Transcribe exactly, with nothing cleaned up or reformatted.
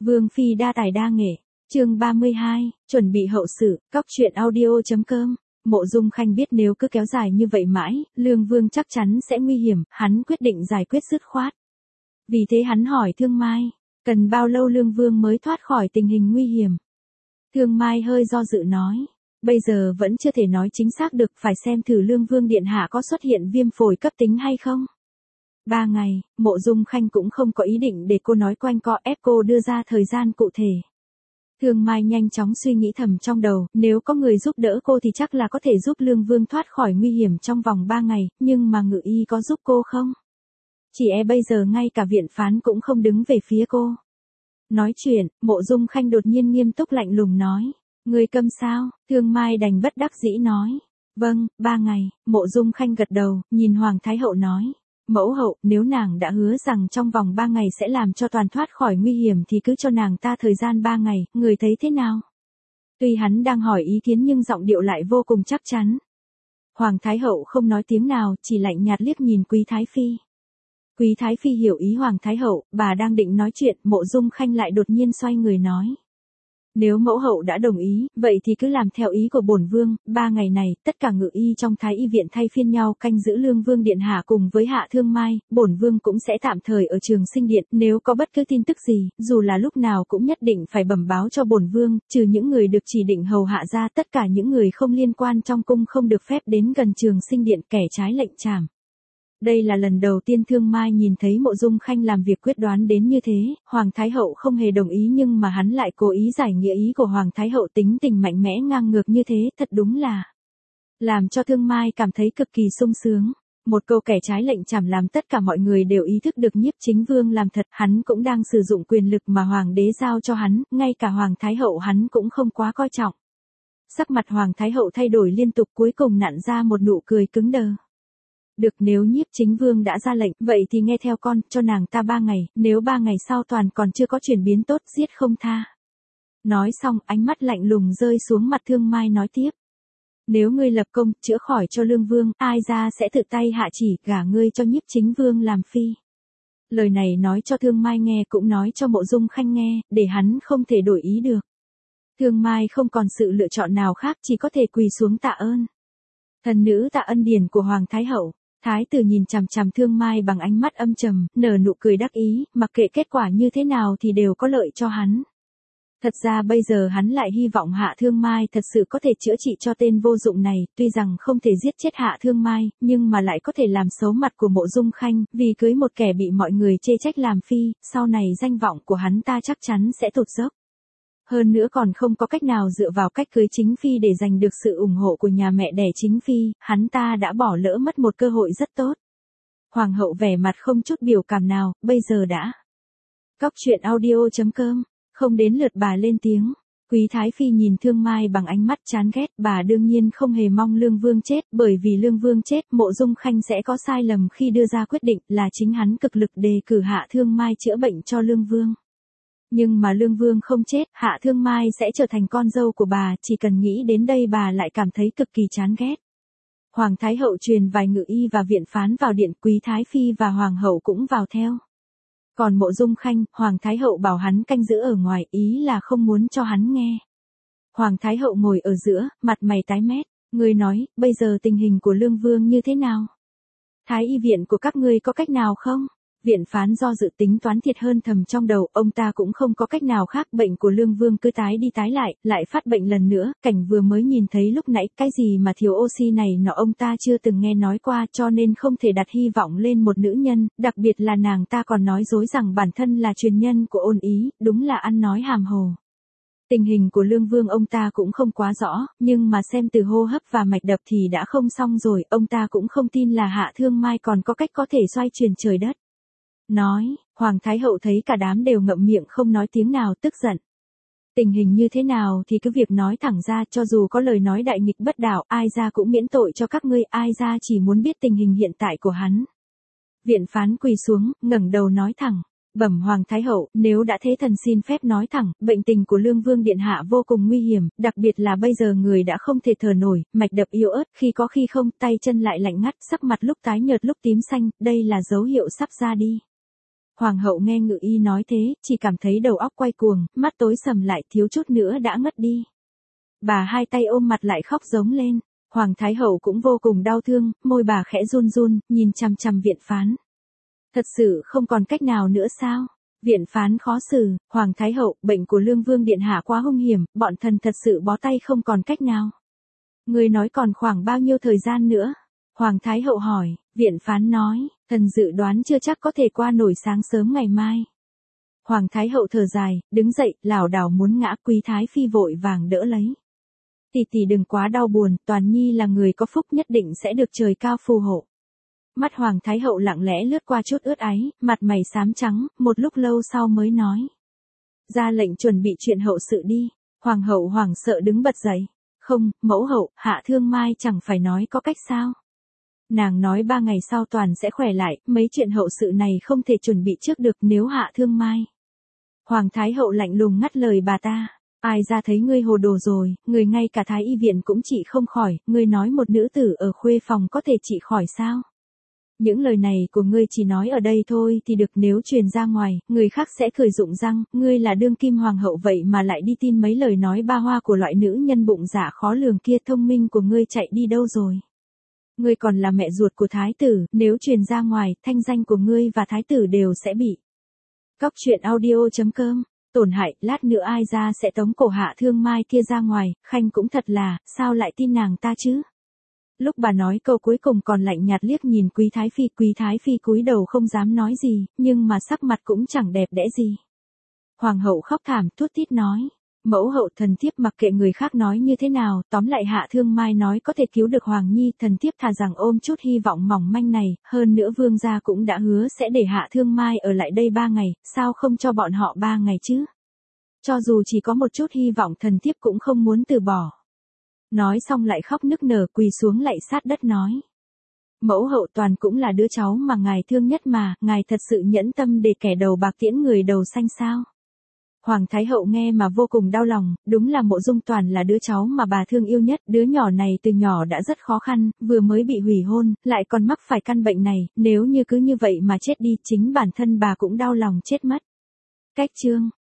Vương phi đa tài đa nghệ, chương ba mươi hai, chuẩn bị hậu sự, cóc truyện audio.com. Mộ Dung Khanh biết nếu cứ kéo dài như vậy mãi, Lương Vương chắc chắn sẽ nguy hiểm, hắn quyết định giải quyết dứt khoát. Vì thế hắn hỏi Thương Mai, cần bao lâu Lương Vương mới thoát khỏi tình hình nguy hiểm? Thương Mai hơi do dự nói, bây giờ vẫn chưa thể nói chính xác được, phải xem thử Lương Vương điện hạ có xuất hiện viêm phổi cấp tính hay không. Ba ngày, Mộ Dung Khanh cũng không có ý định để cô nói quanh co, ép cô đưa ra thời gian cụ thể. Thương Mai nhanh chóng suy nghĩ thầm trong đầu, nếu có người giúp đỡ cô thì chắc là có thể giúp Lương Vương thoát khỏi nguy hiểm trong vòng ba ngày, nhưng mà Ngự Y có giúp cô không? Chỉ e bây giờ ngay cả viện phán cũng không đứng về phía cô. Nói chuyện, Mộ Dung Khanh đột nhiên nghiêm túc lạnh lùng nói, người câm sao? Thương Mai đành bất đắc dĩ nói, vâng, ba ngày. Mộ Dung Khanh gật đầu, nhìn Hoàng Thái Hậu nói, mẫu hậu, nếu nàng đã hứa rằng trong vòng ba ngày sẽ làm cho toàn thoát khỏi nguy hiểm thì cứ cho nàng ta thời gian ba ngày, người thấy thế nào? Tuy hắn đang hỏi ý kiến nhưng giọng điệu lại vô cùng chắc chắn. Hoàng Thái Hậu không nói tiếng nào, chỉ lạnh nhạt liếc nhìn Quý Thái Phi. Quý Thái Phi hiểu ý Hoàng Thái Hậu, bà đang định nói chuyện, Mộ Dung Khanh lại đột nhiên xoay người nói. Nếu mẫu hậu đã đồng ý, vậy thì cứ làm theo ý của bổn vương, ba ngày này, tất cả ngự y trong Thái y viện thay phiên nhau canh giữ Lương Vương điện hạ cùng với Hạ Thương Mai, bổn vương cũng sẽ tạm thời ở Trường Sinh điện, nếu có bất cứ tin tức gì, dù là lúc nào cũng nhất định phải bẩm báo cho bổn vương, trừ những người được chỉ định hầu hạ ra, tất cả những người không liên quan trong cung không được phép đến gần Trường Sinh điện, kẻ trái lệnh trảm. Đây là lần đầu tiên Thương Mai nhìn thấy Mộ Dung Khanh làm việc quyết đoán đến như thế, Hoàng Thái Hậu không hề đồng ý nhưng mà hắn lại cố ý giải nghĩa ý của Hoàng Thái Hậu, tính tình mạnh mẽ ngang ngược như thế, thật đúng là làm cho Thương Mai cảm thấy cực kỳ sung sướng. Một câu kẻ trái lệnh trảm làm tất cả mọi người đều ý thức được Nhiếp Chính Vương làm thật, hắn cũng đang sử dụng quyền lực mà Hoàng đế giao cho hắn, ngay cả Hoàng Thái Hậu hắn cũng không quá coi trọng. Sắc mặt Hoàng Thái Hậu thay đổi liên tục, cuối cùng nặn ra một nụ cười cứng đờ. Được, nếu Nhiếp Chính Vương đã ra lệnh, vậy thì nghe theo con, cho nàng ta ba ngày, nếu ba ngày sau toàn còn chưa có chuyển biến tốt, giết không tha. Nói xong, ánh mắt lạnh lùng rơi xuống mặt Thương Mai nói tiếp. Nếu ngươi lập công, chữa khỏi cho Lương Vương, ai ra sẽ tự tay hạ chỉ, gả ngươi cho Nhiếp Chính Vương làm phi. Lời này nói cho Thương Mai nghe cũng nói cho Mộ Dung Khanh nghe, để hắn không thể đổi ý được. Thương Mai không còn sự lựa chọn nào khác, chỉ có thể quỳ xuống tạ ơn. Thần nữ tạ ân điển của Hoàng Thái Hậu. Thái tử nhìn chằm chằm Thương Mai bằng ánh mắt âm trầm, nở nụ cười đắc ý, mặc kệ kết quả như thế nào thì đều có lợi cho hắn. Thật ra bây giờ hắn lại hy vọng Hạ Thương Mai thật sự có thể chữa trị cho tên vô dụng này, tuy rằng không thể giết chết Hạ Thương Mai, nhưng mà lại có thể làm xấu mặt của Mộ Dung Khanh, vì cưới một kẻ bị mọi người chê trách làm phi, sau này danh vọng của hắn ta chắc chắn sẽ tụt dốc. Hơn nữa còn không có cách nào dựa vào cách cưới chính phi để giành được sự ủng hộ của nhà mẹ đẻ chính phi, hắn ta đã bỏ lỡ mất một cơ hội rất tốt. Hoàng hậu vẻ mặt không chút biểu cảm nào, bây giờ đã. Cóc truyện audio.com, không đến lượt bà lên tiếng. Quý Thái Phi nhìn Thương Mai bằng ánh mắt chán ghét, bà đương nhiên không hề mong Lương Vương chết, bởi vì Lương Vương chết, Mộ Dung Khanh sẽ có sai lầm khi đưa ra quyết định, là chính hắn cực lực đề cử Hạ Thương Mai chữa bệnh cho Lương Vương. Nhưng mà Lương Vương không chết, Hạ Thương Mai sẽ trở thành con dâu của bà, chỉ cần nghĩ đến đây bà lại cảm thấy cực kỳ chán ghét. Hoàng Thái Hậu truyền vài ngự y và viện phán vào điện, Quý Thái Phi và Hoàng hậu cũng vào theo. Còn Mộ Dung Khanh, Hoàng Thái Hậu bảo hắn canh giữ ở ngoài, ý là không muốn cho hắn nghe. Hoàng Thái Hậu ngồi ở giữa, mặt mày tái mét, người nói, bây giờ tình hình của Lương Vương như thế nào? Thái y viện của các ngươi có cách nào không? Viện phán do dự tính toán thiệt hơn thầm trong đầu, ông ta cũng không có cách nào khác, bệnh của Lương Vương cứ tái đi tái lại, lại phát bệnh lần nữa, cảnh vừa mới nhìn thấy lúc nãy, cái gì mà thiếu oxy này nọ ông ta chưa từng nghe nói qua, cho nên không thể đặt hy vọng lên một nữ nhân, đặc biệt là nàng ta còn nói dối rằng bản thân là truyền nhân của Ôn Ý, đúng là ăn nói hàm hồ. Tình hình của Lương Vương ông ta cũng không quá rõ, nhưng mà xem từ hô hấp và mạch đập thì đã không xong rồi, ông ta cũng không tin là Hạ Thương Mai còn có cách có thể xoay chuyển trời đất. Nói, Hoàng Thái Hậu thấy cả đám đều ngậm miệng không nói tiếng nào, tức giận. Tình hình như thế nào thì cứ việc nói thẳng ra, cho dù có lời nói đại nghịch bất đạo, ai ra cũng miễn tội cho các ngươi, ai ra chỉ muốn biết tình hình hiện tại của hắn. Viện phán quỳ xuống, ngẩng đầu nói thẳng, bẩm Hoàng Thái Hậu, nếu đã thế thần xin phép nói thẳng, bệnh tình của Lương Vương điện hạ vô cùng nguy hiểm, đặc biệt là bây giờ người đã không thể thở nổi, mạch đập yếu ớt, khi có khi không, tay chân lại lạnh ngắt, sắc mặt lúc tái nhợt lúc tím xanh, đây là dấu hiệu sắp ra đi. Hoàng hậu nghe ngự y nói thế, chỉ cảm thấy đầu óc quay cuồng, mắt tối sầm lại thiếu chút nữa đã ngất đi. Bà hai tay ôm mặt lại khóc giống lên. Hoàng Thái Hậu cũng vô cùng đau thương, môi bà khẽ run run, nhìn chằm chằm viện phán. Thật sự không còn cách nào nữa sao? Viện phán khó xử, Hoàng Thái Hậu, bệnh của Lương Vương Điện Hạ quá hung hiểm, bọn thần thật sự bó tay không còn cách nào. Người nói còn khoảng bao nhiêu thời gian nữa? Hoàng Thái Hậu hỏi, viện phán nói, thần dự đoán chưa chắc có thể qua nổi sáng sớm ngày mai. Hoàng Thái Hậu thở dài, đứng dậy, lảo đảo muốn ngã, Quý Thái Phi vội vàng đỡ lấy. Tỷ tỷ đừng quá đau buồn, Toàn Nhi là người có phúc nhất định sẽ được trời cao phù hộ. Mắt Hoàng Thái Hậu lặng lẽ lướt qua chút ướt áy, mặt mày xám trắng, một lúc lâu sau mới nói. Ra lệnh chuẩn bị chuyện hậu sự đi. Hoàng hậu hoảng sợ đứng bật dậy. Không, mẫu hậu, Hạ Thương Mai chẳng phải nói có cách sao. Nàng nói ba ngày sau Toàn sẽ khỏe lại, mấy chuyện hậu sự này không thể chuẩn bị trước được nếu Hạ Thương Mai. Hoàng Thái Hậu lạnh lùng ngắt lời bà ta. Ai ra thấy ngươi hồ đồ rồi, người ngay cả Thái y viện cũng trị không khỏi, ngươi nói một nữ tử ở khuê phòng có thể trị khỏi sao? Những lời này của ngươi chỉ nói ở đây thôi thì được, nếu truyền ra ngoài, người khác sẽ cười rụng răng, ngươi là đương kim hoàng hậu vậy mà lại đi tin mấy lời nói ba hoa của loại nữ nhân bụng dạ khó lường kia, thông minh của ngươi chạy đi đâu rồi? Ngươi còn là mẹ ruột của thái tử, nếu truyền ra ngoài, thanh danh của ngươi và thái tử đều sẽ bị. Cóc truyện audio chấm com Tổn hại, lát nữa ai ra sẽ tống cổ Hạ Thương Mai kia ra ngoài, Khanh cũng thật là, sao lại tin nàng ta chứ? Lúc bà nói câu cuối cùng còn lạnh nhạt liếc nhìn Quý Thái Phi, Quý Thái Phi cúi đầu không dám nói gì, nhưng mà sắc mặt cũng chẳng đẹp đẽ gì. Hoàng hậu khóc thảm, thút thít nói. Mẫu hậu, thần thiếp mặc kệ người khác nói như thế nào, tóm lại Hạ Thương Mai nói có thể cứu được Hoàng Nhi, thần thiếp thà rằng ôm chút hy vọng mỏng manh này, hơn nữa vương gia cũng đã hứa sẽ để Hạ Thương Mai ở lại đây ba ngày, sao không cho bọn họ ba ngày chứ? Cho dù chỉ có một chút hy vọng thần thiếp cũng không muốn từ bỏ. Nói xong lại khóc nức nở, quỳ xuống lạy sát đất nói. Mẫu hậu, Toàn cũng là đứa cháu mà ngài thương nhất mà, ngài thật sự nhẫn tâm để kẻ đầu bạc tiễn người đầu xanh sao? Hoàng Thái Hậu nghe mà vô cùng đau lòng, đúng là Mộ Dung Toàn là đứa cháu mà bà thương yêu nhất, đứa nhỏ này từ nhỏ đã rất khó khăn, vừa mới bị hủy hôn, lại còn mắc phải căn bệnh này, nếu như cứ như vậy mà chết đi, chính bản thân bà cũng đau lòng chết mất. Cách chương